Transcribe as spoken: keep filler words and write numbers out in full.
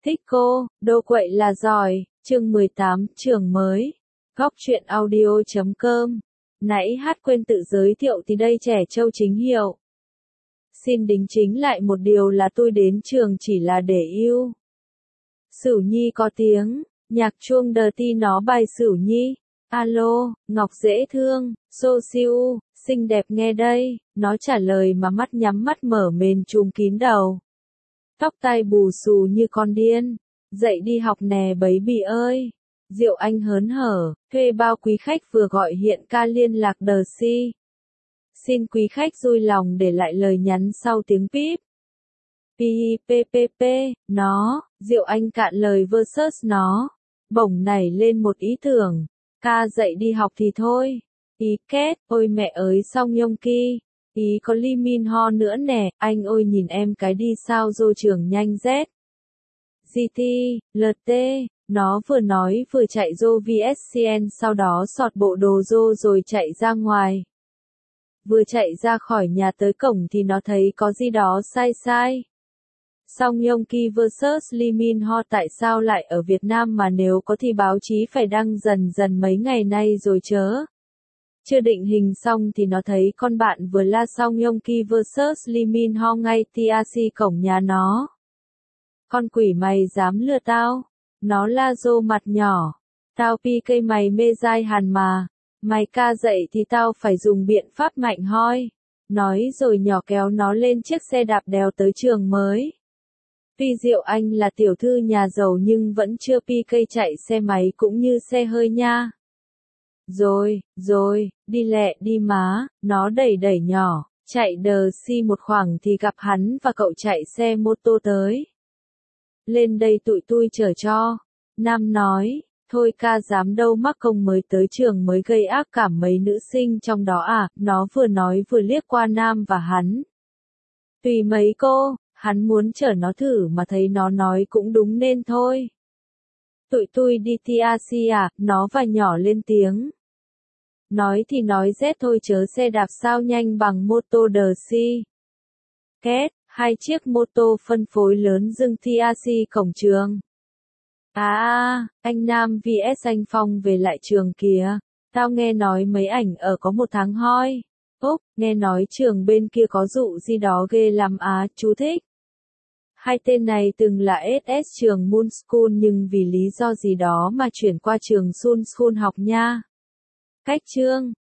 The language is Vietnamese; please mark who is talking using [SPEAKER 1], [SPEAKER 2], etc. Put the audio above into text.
[SPEAKER 1] Thích cô, đô quậy là giỏi, chương mười tám, trường mới. Góc truyện audio chấm com. Nãy hát quên tự giới thiệu thì đây trẻ trâu chính hiệu. Xin đính chính lại một điều là tôi đến trường chỉ là để yêu. Sửu Nhi có tiếng, nhạc chuông đờ ti nó bài Sửu Nhi. Alo, Ngọc dễ thương, xô siêu, xinh đẹp nghe đây, nó trả lời mà mắt nhắm mắt mở mền trùm kín đầu. Tóc tai bù xù như con điên, dậy đi học nè baby ơi. Diệu Anh hớn hở, thuê bao quý khách vừa gọi hiện ca liên lạc đờ si. Xin quý khách vui lòng để lại lời nhắn sau tiếng píp. Pi pi pi pi, nó, Diệu Anh cạn lời versus nó. Bỗng nảy lên một ý tưởng, ca dậy đi học thì thôi. Ý kết, ôi mẹ ơi Song Yong Ki. Ý có Lee Min Ho nữa nè, anh ơi nhìn em cái đi sao dô trường nhanh Z. giê tê, lờ tê, nó vừa nói vừa chạy dô vê ét xê en sau đó sọt bộ đồ dô rồi chạy ra ngoài. Vừa chạy ra khỏi nhà tới cổng thì nó thấy có gì đó sai sai. Song Yong Ki versus Lee Min Ho tại sao lại ở Việt Nam mà nếu có thì báo chí phải đăng dần dần mấy ngày nay rồi chớ. Chưa định hình xong thì nó thấy con bạn vừa la Song Yong Ki versus Lee Min Ho ngay tê rờ xê cổng nhà nó. Con quỷ mày dám lừa tao? Nó la rô mặt nhỏ. Tao pi cây mày mê dai hàn mà. Mày ca dậy thì tao phải dùng biện pháp mạnh hoi. Nói rồi nhỏ kéo nó lên chiếc xe đạp đèo tới trường mới. Tuy Diệu Anh là tiểu thư nhà giàu nhưng vẫn chưa pi cây chạy xe máy cũng như xe hơi nha. Rồi, rồi, đi lẹ đi má, nó đẩy đẩy nhỏ, chạy đờ si một khoảng thì gặp hắn và cậu chạy xe mô tô tới. Lên đây tụi tui chở cho. Nam nói, thôi ca dám đâu mắc công mới tới trường mới gây ác cảm mấy nữ sinh trong đó à, nó vừa nói vừa liếc qua Nam và hắn. Tùy mấy cô, hắn muốn chở nó thử mà thấy nó nói cũng đúng nên thôi. Tụi tui đi tê rờ xê à, nó và nhỏ lên tiếng. Nói thì nói Z thôi chớ xe đạp sao nhanh bằng mô tô đờ si. Két, hai chiếc mô tô phân phối lớn dừng tê rờ xê cổng trường. À à, anh Nam vs anh Phong về lại trường kìa. Tao nghe nói mấy ảnh ở có một tháng hoi. Úc, nghe nói trường bên kia có dụ gì đó ghê lắm á, chú thích. Hai tên này từng là ét ét trường Moon School nhưng vì lý do gì đó mà chuyển qua trường Sun School học nha. Cách chương